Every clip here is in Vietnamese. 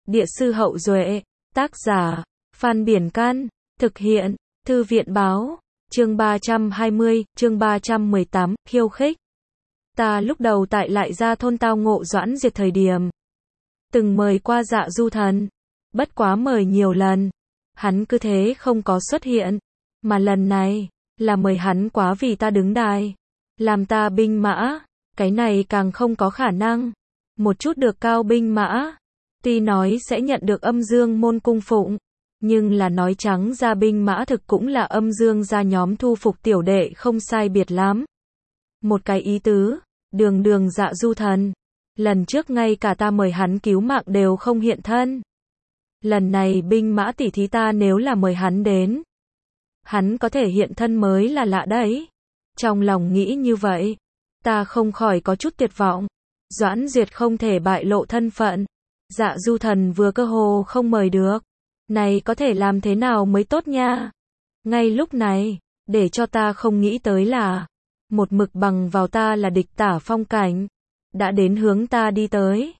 Địa sư Hậu Duệ, tác giả, Phan Biển Can, thực hiện, Thư viện Báo, chương 320, chương 318, khiêu khích. Ta lúc đầu tại lại ra thôn tao ngộ Doãn Diệt thời điểm. Từng mời qua Dạ Du Thần, bất quá mời nhiều lần. Hắn cứ thế không có xuất hiện, mà lần này, là mời hắn quá vì ta đứng đài. Làm ta binh mã, cái này càng không có khả năng. Một chút được cao binh mã, tuy nói sẽ nhận được Âm Dương môn cung phụng, nhưng là nói trắng ra binh mã thực cũng là Âm Dương gia nhóm thu phục tiểu đệ không sai biệt lắm. Một cái ý tứ, đường Dạ Du Thần. Lần trước ngay cả ta mời hắn cứu mạng đều không hiện thân. Lần này binh mã tỉ thí ta nếu là mời hắn đến, hắn có thể hiện thân mới là lạ đấy. Trong lòng nghĩ như vậy, ta không khỏi có chút tuyệt vọng. Doãn Duyệt không thể bại lộ thân phận. Dạ Du Thần vừa cơ hồ không mời được. Này có thể làm thế nào mới tốt nha? Ngay lúc này, để cho ta không nghĩ tới là, một mực bằng vào ta là địch Tả Phong Cảnh, đã đến hướng ta đi tới.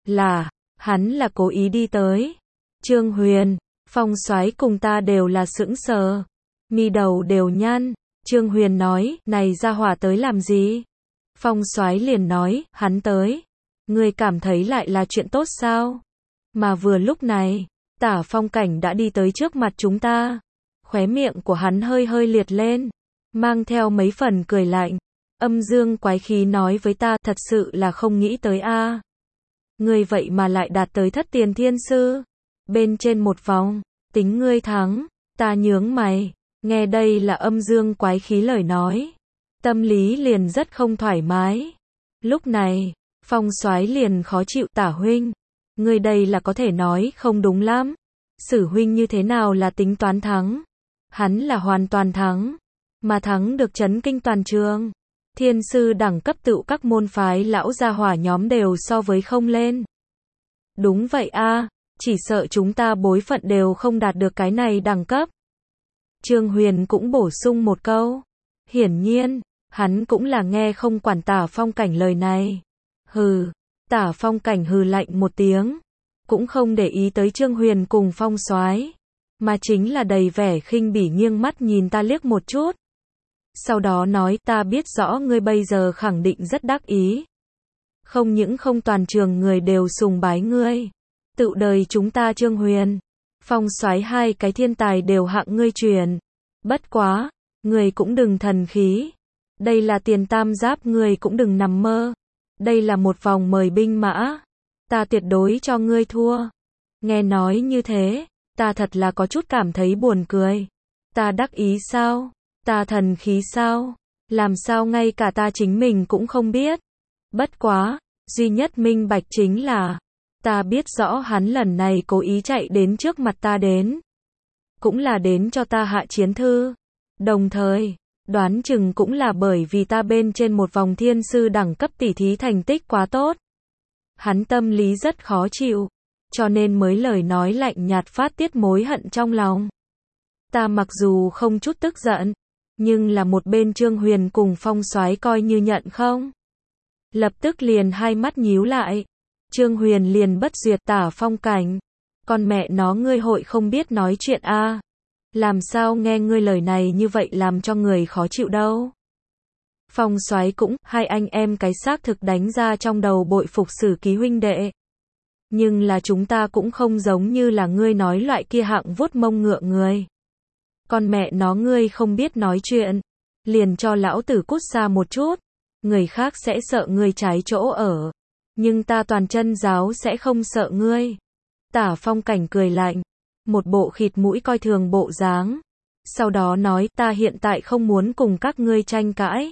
Hắn là cố ý đi tới. Trương Huyền, Phong Soái cùng ta đều là sững sờ. Mi đầu đều nhăn. Trương Huyền nói, này gia hỏa tới làm gì? Phong Soái liền nói, hắn tới. Ngươi cảm thấy lại là chuyện tốt sao? Mà vừa lúc này, Tả Phong Cảnh đã đi tới trước mặt chúng ta. Khóe miệng của hắn hơi liệt lên, mang theo mấy phần cười lạnh. Âm dương quái khí nói với ta, thật sự là không nghĩ tới a. Ngươi vậy mà lại đạt tới thất tiền thiên sư. Bên trên một vòng, tính ngươi thắng. Ta nhướng mày, nghe đây là âm dương quái khí lời nói. Tâm lý liền rất không thoải mái. Lúc này, Phong Soái liền khó chịu, Tả huynh. Ngươi đây là có thể nói không đúng lắm. Sử huynh như thế nào là tính toán thắng? Hắn là hoàn toàn thắng. Mà thắng được chấn kinh toàn trường. Thiên sư đẳng cấp tựu các môn phái lão gia hỏa nhóm đều so với không lên. Đúng vậy a, chỉ sợ chúng ta bối phận đều không đạt được cái này đẳng cấp. Trương Huyền cũng bổ sung một câu. Hiển nhiên, hắn cũng là nghe không quản Tả Phong Cảnh lời này. Hừ, Tả Phong Cảnh hừ lạnh một tiếng, cũng không để ý tới Trương Huyền cùng Phong Soái, mà chính là đầy vẻ khinh bỉ nghiêng mắt nhìn ta liếc một chút. Sau đó nói, ta biết rõ ngươi bây giờ khẳng định rất đắc ý. Không những không toàn trường người đều sùng bái ngươi. Tự đời chúng ta Trương Huyền, Phong Soái hai cái thiên tài đều hạng ngươi truyền. Bất quá, ngươi cũng đừng thần khí. Đây là tiền tam giáp, ngươi cũng đừng nằm mơ. Đây là một vòng mời binh mã. Ta tuyệt đối cho ngươi thua. Nghe nói như thế, ta thật là có chút cảm thấy buồn cười. Ta đắc ý sao? Ta thần khí sao? Làm sao ngay cả ta chính mình cũng không biết. Bất quá, duy nhất minh bạch chính là, ta biết rõ hắn lần này cố ý chạy đến trước mặt ta đến. Cũng là đến cho ta hạ chiến thư. Đồng thời, đoán chừng cũng là bởi vì ta bên trên một vòng thiên sư đẳng cấp tỉ thí thành tích quá tốt. Hắn tâm lý rất khó chịu, cho nên mới lời nói lạnh nhạt phát tiết mối hận trong lòng. Ta mặc dù không chút tức giận, nhưng là một bên Trương Huyền cùng Phong Soái coi như nhận không. Lập tức liền hai mắt nhíu lại. Trương Huyền liền bất duyệt, Tả Phong Cảnh. Con mẹ nó, ngươi hội không biết nói chuyện a? Làm sao nghe ngươi lời này như vậy làm cho người khó chịu đâu. Phong Soái cũng, hai anh em cái xác thực đánh ra trong đầu bội phục Sử Ký huynh đệ. Nhưng là chúng ta cũng không giống như là ngươi nói loại kia hạng vuốt mông ngựa người. Con mẹ nó, ngươi không biết nói chuyện, liền cho lão tử cút xa một chút. Người khác sẽ sợ ngươi trái chỗ ở, nhưng ta toàn chân giáo sẽ không sợ ngươi. Tả Phong Cảnh cười lạnh, một bộ khịt mũi coi thường bộ dáng. Sau đó nói, ta hiện tại không muốn cùng các ngươi tranh cãi.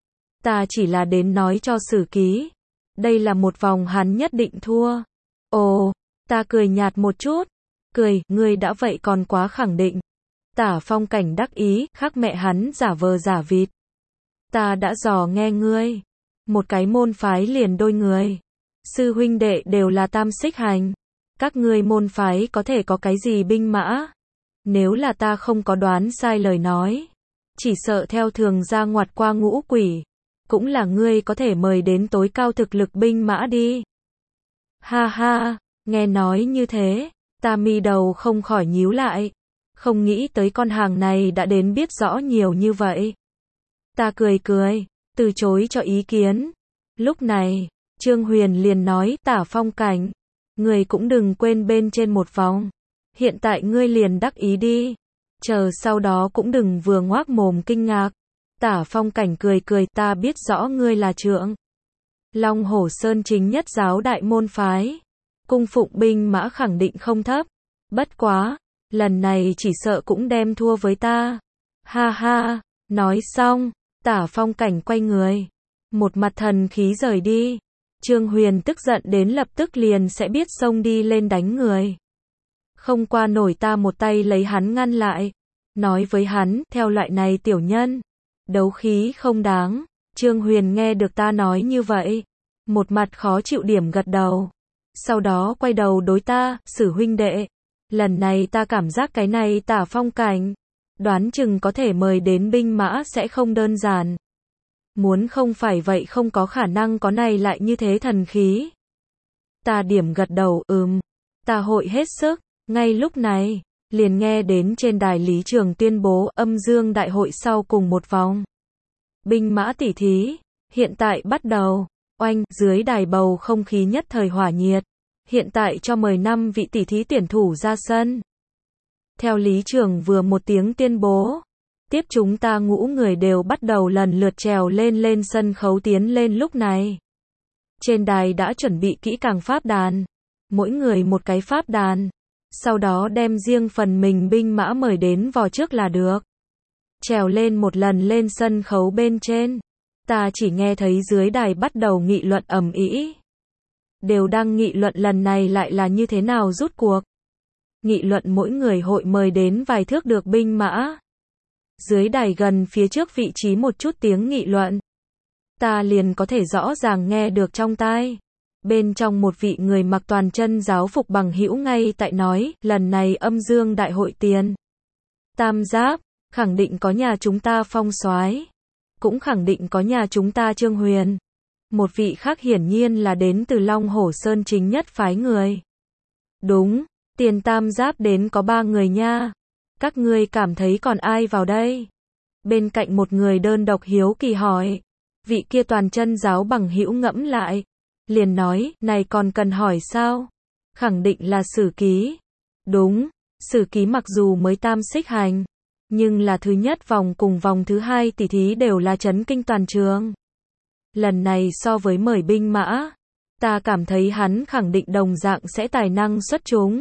Ta chỉ là đến nói cho Sử Ký. Đây là một vòng hắn nhất định thua. Ồ, ta cười nhạt một chút. Cười, ngươi đã vậy còn quá khẳng định. Tả Phong Cảnh đắc ý, khác mẹ hắn giả vờ giả vịt. Ta đã dò nghe ngươi. Một cái môn phái liền đôi người. Sư huynh đệ đều là tam xích hành. Các ngươi môn phái có thể có cái gì binh mã? Nếu là ta không có đoán sai lời nói, chỉ sợ theo thường ra ngoặt qua ngũ quỷ, cũng là ngươi có thể mời đến tối cao thực lực binh mã đi. Ha ha, Nghe nói như thế, ta mi đầu không khỏi nhíu lại. Không nghĩ tới con hàng này đã đến biết rõ nhiều như vậy. Ta cười cười, từ chối cho ý kiến. Lúc này, Trương Huyền liền nói, Tả Phong Cảnh, người cũng đừng quên bên trên một vòng. Hiện tại ngươi liền đắc ý đi. Chờ sau đó cũng đừng vừa ngoác mồm kinh ngạc. Tả Phong Cảnh cười cười, ta biết rõ ngươi là trượng Long Hổ Sơn chính nhất giáo đại môn phái. Cung phụng binh mã khẳng định không thấp. Bất quá, lần này chỉ sợ cũng đem thua với ta. Ha ha, nói xong, Tả Phong Cảnh quay người. Một mặt thần khí rời đi. Trương Huyền tức giận đến lập tức liền sẽ biết xông đi lên đánh người. Không qua nổi ta một tay lấy hắn ngăn lại. Nói với hắn, theo loại này tiểu nhân, đấu khí không đáng. Trương Huyền nghe được ta nói như vậy. Một mặt khó chịu điểm gật đầu. Sau đó quay đầu đối ta, Sử huynh đệ. Lần này ta cảm giác cái này Tả Phong Cảnh. Đoán chừng có thể mời đến binh mã sẽ không đơn giản. Muốn không phải vậy không có khả năng có này lại như thế thần khí. Ta điểm gật đầu, ta hội hết sức. Ngay lúc này, liền nghe đến trên đài lý trường tuyên bố âm dương đại hội sau cùng một vòng. Binh mã tỷ thí, hiện tại bắt đầu. Oanh, dưới đài bầu không khí nhất thời hỏa nhiệt. Hiện tại cho mời 5 vị tỷ thí tuyển thủ ra sân. Theo lý trường vừa một tiếng tuyên bố. Tiếp chúng ta ngũ người đều bắt đầu lần lượt trèo lên sân khấu tiến lên lúc này. Trên đài đã chuẩn bị kỹ càng pháp đàn. Mỗi người một cái pháp đàn. Sau đó đem riêng phần mình binh mã mời đến vò trước là được. Trèo lên một lần lên sân khấu bên trên. Ta chỉ nghe thấy dưới đài bắt đầu nghị luận ầm ĩ. Đều đang nghị luận lần này lại là như thế nào rút cuộc. Nghị luận mỗi người hội mời đến vài thước được binh mã. Dưới đài gần phía trước vị trí một chút tiếng nghị luận. Ta liền có thể rõ ràng nghe được trong tai. Bên trong một vị người mặc toàn chân giáo phục bằng hữu ngay tại nói, lần này âm dương đại hội tiền. Tam giáp, khẳng định có nhà chúng ta Phong Soái, cũng khẳng định có nhà chúng ta Trương Huyền. Một vị khác hiển nhiên là đến từ Long Hổ Sơn chính nhất phái người. Đúng, tiền tam giáp đến có 3 người nha. Các ngươi cảm thấy còn ai vào đây? Bên cạnh một người đơn độc hiếu kỳ hỏi. Vị kia toàn chân giáo bằng hữu ngẫm lại. Liền nói, này còn cần hỏi sao? Khẳng định là Sử Ký. Đúng, Sử Ký mặc dù mới tam xích hành. Nhưng là thứ nhất vòng cùng vòng thứ hai tỷ thí đều là chấn kinh toàn trường. Lần này so với mời binh mã, ta cảm thấy hắn khẳng định đồng dạng sẽ tài năng xuất chúng.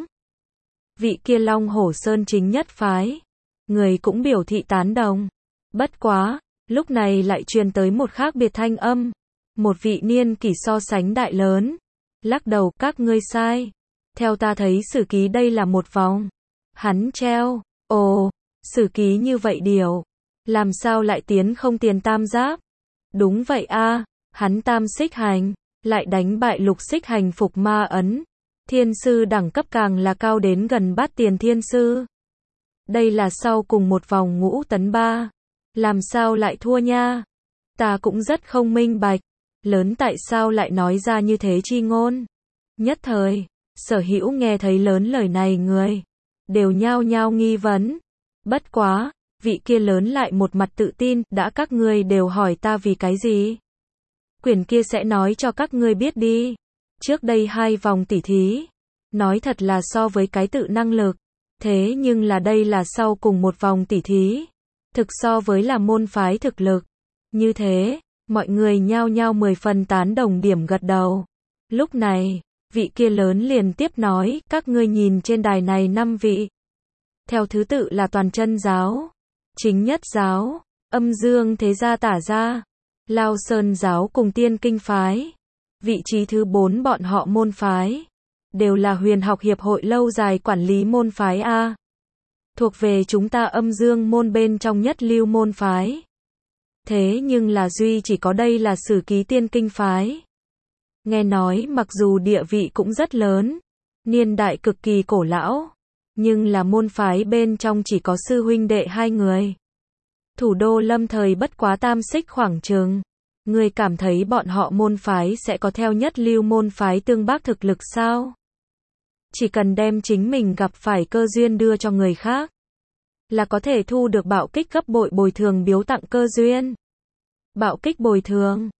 Vị kia Long Hổ Sơn chính nhất phái. Người cũng biểu thị tán đồng. Bất quá, lúc này lại truyền tới một khác biệt thanh âm. Một vị niên kỷ so sánh đại lớn. Lắc đầu, các ngươi sai. Theo ta thấy Sử Ký đây là một vòng. Hắn treo. Ồ, Sử Ký như vậy điều. Làm sao lại tiến không tiền tam giáp? Đúng vậy a, hắn tam xích hành. Lại đánh bại lục xích hành phục ma ấn. Thiên sư đẳng cấp càng là cao đến gần bát tiền thiên sư. Đây là sau cùng một vòng ngũ tấn 3. Làm sao lại thua nha? Ta cũng rất không minh bạch. Lớn tại sao lại nói ra như thế chi ngôn? Nhất thời, sở hữu nghe thấy lớn lời này người. Đều nhao nhao nghi vấn. Bất quá, vị kia lớn lại một mặt tự tin, đã các ngươi đều hỏi ta vì cái gì? Quyển kia sẽ nói cho các ngươi biết đi. Trước đây 2 vòng tỉ thí, nói thật là so với cái tự năng lực. Thế nhưng là đây là sau cùng một vòng tỉ thí. Thực so với là môn phái thực lực. Như thế, mọi người nhao nhao 10 phần tán đồng điểm gật đầu. Lúc này, vị kia lớn liền tiếp nói, các ngươi nhìn trên đài này 5 vị. Theo thứ tự là toàn chân giáo, chính nhất giáo, âm dương thế gia tả gia, Lao Sơn giáo cùng tiên kinh phái. Vị trí thứ 4 bọn họ môn phái. Đều là huyền học hiệp hội lâu dài quản lý môn phái A. Thuộc về chúng ta âm dương môn bên trong nhất lưu môn phái. Thế nhưng là duy chỉ có đây là Sử Ký tiên kinh phái. Nghe nói mặc dù địa vị cũng rất lớn, niên đại cực kỳ cổ lão, nhưng là môn phái bên trong chỉ có sư huynh đệ 2 người. Thủ đô lâm thời bất quá tam xích khoảng chừng. Ngươi cảm thấy bọn họ môn phái sẽ có theo nhất lưu môn phái tương bác thực lực sao? chỉ cần đem chính mình gặp phải cơ duyên đưa cho người khác, là có thể thu được bạo kích gấp bội bồi thường biếu tặng cơ duyên. Bạo kích bồi thường